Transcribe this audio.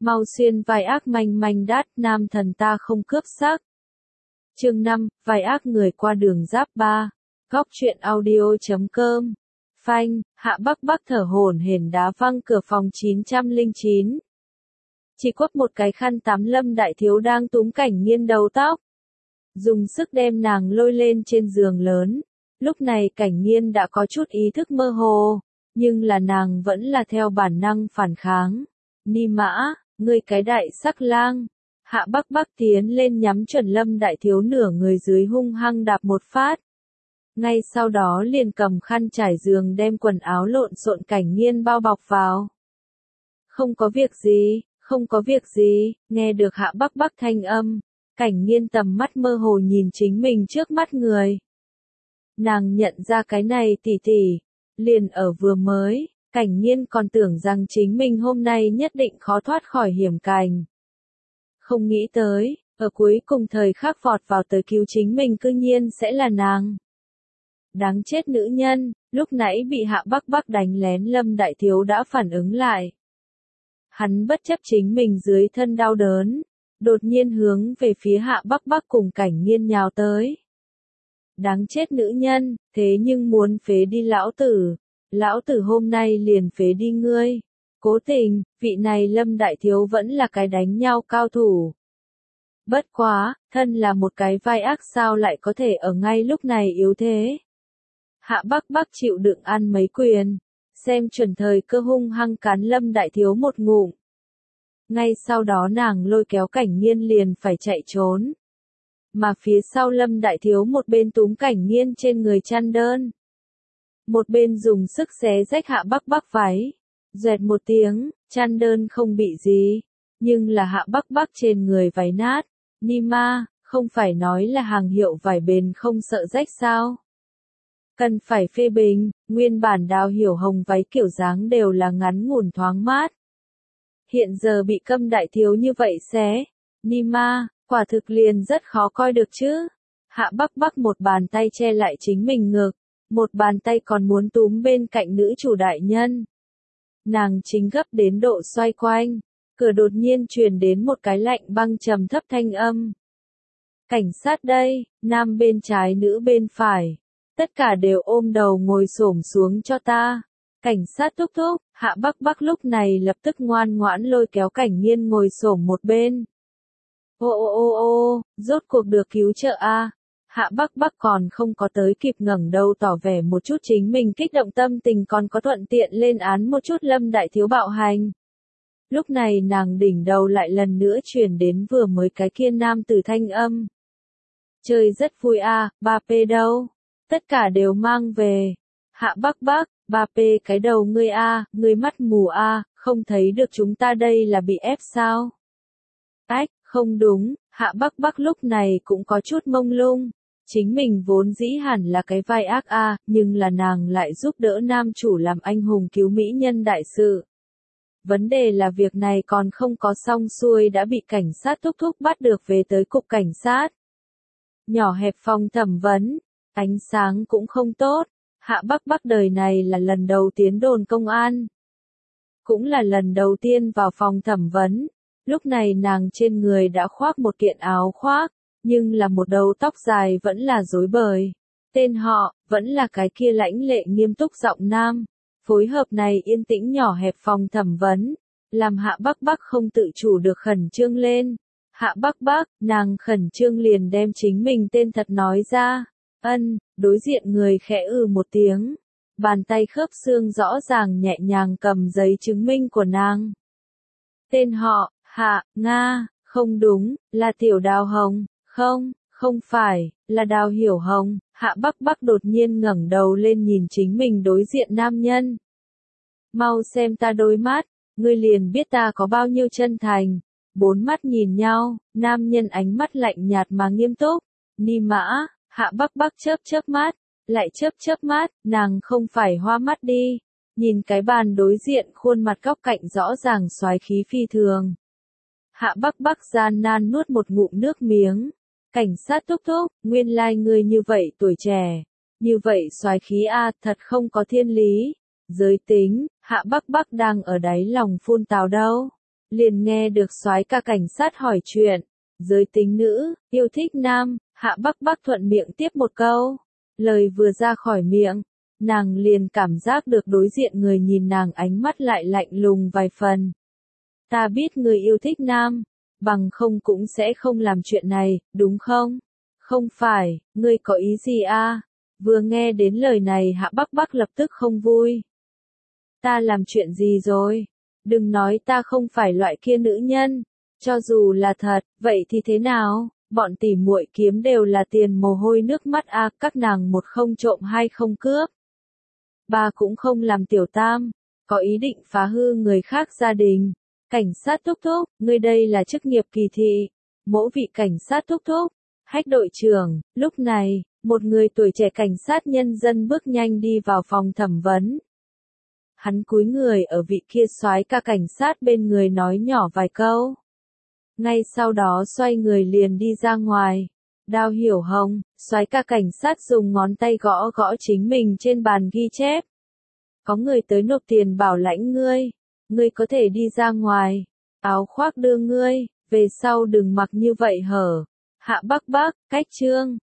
Mau xuyên vai ác manh manh đát, nam thần ta không cướp sắc. Chương 5, vai ác người qua đường giáp 3. Góc truyện audio.com. Phanh, Hạ Bắc Bắc thở hổn hển đá văng cửa phòng 909. Chỉ quất một cái khăn tắm Lâm Đại Thiếu đang túm Cảnh Nghiên đầu tóc. Dùng sức đem nàng lôi lên trên giường lớn. Lúc này Cảnh Nghiên đã có chút ý thức mơ hồ, nhưng là nàng vẫn là theo bản năng phản kháng. Ni mã, ngươi cái đại sắc lang. Hạ Bắc Bắc tiến lên nhắm chuẩn Lâm Đại Thiếu nửa người dưới hung hăng đạp một phát. Ngay sau đó liền cầm khăn trải giường đem quần áo lộn xộn Cảnh Nghiên bao bọc vào. Không có việc gì, không có việc gì, nghe được Hạ Bắc Bắc thanh âm. Cảnh Nghiên tầm mắt mơ hồ nhìn chính mình trước mắt người. Nàng nhận ra cái này tỉ tỉ, liền ở vừa mới, Cảnh Nghiên còn tưởng rằng chính mình hôm nay nhất định khó thoát khỏi hiểm cảnh. Không nghĩ tới, ở cuối cùng thời khắc vọt vào tới cứu chính mình cư nhiên sẽ là nàng. Đáng chết nữ nhân, lúc nãy bị Hạ Bắc Bắc đánh lén Lâm Đại Thiếu đã phản ứng lại. Hắn bất chấp chính mình dưới thân đau đớn, đột nhiên hướng về phía Hạ Bắc Bắc cùng Cảnh Nghiên nhào tới. Đáng chết nữ nhân, thế nhưng muốn phế đi lão tử hôm nay liền phế đi ngươi. Cố tình, vị này Lâm Đại Thiếu vẫn là cái đánh nhau cao thủ. Bất quá, thân là một cái vai ác sao lại có thể ở ngay lúc này yếu thế. Hạ Bắc Bắc chịu đựng ăn mấy quyền, xem chuẩn thời cơ hung hăng cắn Lâm Đại Thiếu một ngụm. Ngay sau đó nàng lôi kéo Cảnh Nghiên liền phải chạy trốn. Mà phía sau Lâm Đại Thiếu một bên túm Cảnh Nghiên trên người chăn đơn. Một bên dùng sức xé rách Hạ Bắc Bắc váy. Doẹt một tiếng, chăn đơn không bị gì. Nhưng là Hạ Bắc Bắc trên người váy nát. Ni ma, không phải nói là hàng hiệu vải bền không sợ rách sao? Cần phải phê bình, nguyên bản Đào Hiểu Hồng váy kiểu dáng đều là ngắn ngủn thoáng mát. Hiện giờ bị Câm Đại Thiếu như vậy xé. Ni ma, quả thực liền rất khó coi được chứ. Hạ Bắc Bắc một bàn tay che lại chính mình ngực, một bàn tay còn muốn túm bên cạnh nữ chủ đại nhân. Nàng chính gấp đến độ xoay quanh, cửa đột nhiên truyền đến một cái lạnh băng trầm thấp thanh âm. Cảnh sát đây, nam bên trái nữ bên phải. Tất cả đều ôm đầu ngồi xổm xuống cho ta. Cảnh sát thúc thúc, Hạ Bắc Bắc lúc này lập tức ngoan ngoãn lôi kéo Cảnh Nghiên ngồi xổm một bên. Ô, rốt cuộc được cứu trợ a. Hạ Bắc Bắc còn không có tới kịp ngẩng đầu tỏ vẻ một chút chính mình kích động tâm tình còn có thuận tiện lên án một chút Lâm Đại Thiếu bạo hành. Lúc này nàng đỉnh đầu lại lần nữa truyền đến vừa mới cái kia nam tử thanh âm. Chơi rất vui a, 3P đâu? Tất cả đều mang về. Hạ Bắc Bắc, 3P cái đầu ngươi a, ngươi mắt mù a, không thấy được chúng ta đây là bị ép sao? Ách, không đúng, Hạ Bắc Bắc lúc này cũng có chút mông lung. Chính mình vốn dĩ hẳn là cái vai ác a, nhưng là nàng lại giúp đỡ nam chủ làm anh hùng cứu mỹ nhân đại sự. Vấn đề là việc này còn không có xong xuôi đã bị cảnh sát thúc thúc bắt được về tới cục cảnh sát. Nhỏ hẹp phòng thẩm vấn, ánh sáng cũng không tốt. Hạ Bắc Bắc đời này là lần đầu tiến đồn công an. Cũng là lần đầu tiên vào phòng thẩm vấn. Lúc này nàng trên người đã khoác một kiện áo khoác, nhưng là một đầu tóc dài vẫn là rối bời. Tên họ, vẫn là cái kia lãnh lệ nghiêm túc giọng nam. Phối hợp này yên tĩnh nhỏ hẹp phòng thẩm vấn, làm Hạ Bắc Bắc không tự chủ được khẩn trương lên. Hạ Bắc Bắc, nàng khẩn trương liền đem chính mình tên thật nói ra. Đối diện người khẽ một tiếng. Bàn tay khớp xương rõ ràng nhẹ nhàng cầm giấy chứng minh của nàng. Tên họ, Hạ, Nga, không đúng, là Tiểu Đào Hồng, không phải, là Đào Hiểu Hồng. Hạ Bắc Bắc đột nhiên ngẩng đầu lên nhìn chính mình đối diện nam nhân. Mau xem ta đôi mắt, ngươi liền biết ta có bao nhiêu chân thành. Bốn mắt nhìn nhau, nam nhân ánh mắt lạnh nhạt mà nghiêm túc. Ni mã, Hạ Bắc Bắc chớp mắt, lại chớp mắt, nàng không phải hoa mắt đi. Nhìn cái bàn đối diện khuôn mặt góc cạnh rõ ràng soái khí phi thường. Hạ Bắc Bắc gian nan nuốt một ngụm nước miếng. Cảnh sát thúc thúc, nguyên lai ngươi như vậy tuổi trẻ, như vậy soái khí a, thật không có thiên lý. Giới tính, Hạ Bắc Bắc đang ở đáy lòng phun tào đâu. Liền nghe được soái ca cảnh sát hỏi chuyện, giới tính nữ, yêu thích nam, Hạ Bắc Bắc thuận miệng tiếp một câu. Lời vừa ra khỏi miệng, nàng liền cảm giác được đối diện người nhìn nàng ánh mắt lại lạnh lùng vài phần. Ta biết người yêu thích nam, bằng không cũng sẽ không làm chuyện này, đúng không? Không phải, ngươi có ý gì a? Vừa nghe đến lời này Hạ Bắc Bắc lập tức không vui. Ta làm chuyện gì rồi? Đừng nói ta không phải loại kia nữ nhân. Cho dù là thật, vậy thì thế nào? Bọn tỉ muội kiếm đều là tiền mồ hôi nước mắt a, các nàng một không trộm hai không cướp. Ba cũng không làm tiểu tam, có ý định phá hư người khác gia đình. Cảnh sát thúc thúc, ngươi đây là chức nghiệp kỳ thị. Mỗi vị cảnh sát thúc thúc, hách đội trưởng, lúc này, một người tuổi trẻ cảnh sát nhân dân bước nhanh đi vào phòng thẩm vấn. Hắn cúi người ở vị kia soái ca cảnh sát bên người nói nhỏ vài câu. Ngay sau đó xoay người liền đi ra ngoài. Đao Hiểu Hồng, soái ca cảnh sát dùng ngón tay gõ gõ chính mình trên bàn ghi chép. Có người tới nộp tiền bảo lãnh ngươi. Ngươi có thể đi ra ngoài. Áo khoác đưa ngươi, về sau đừng mặc như vậy hở. Hạ Bắc Bắc, cách chương.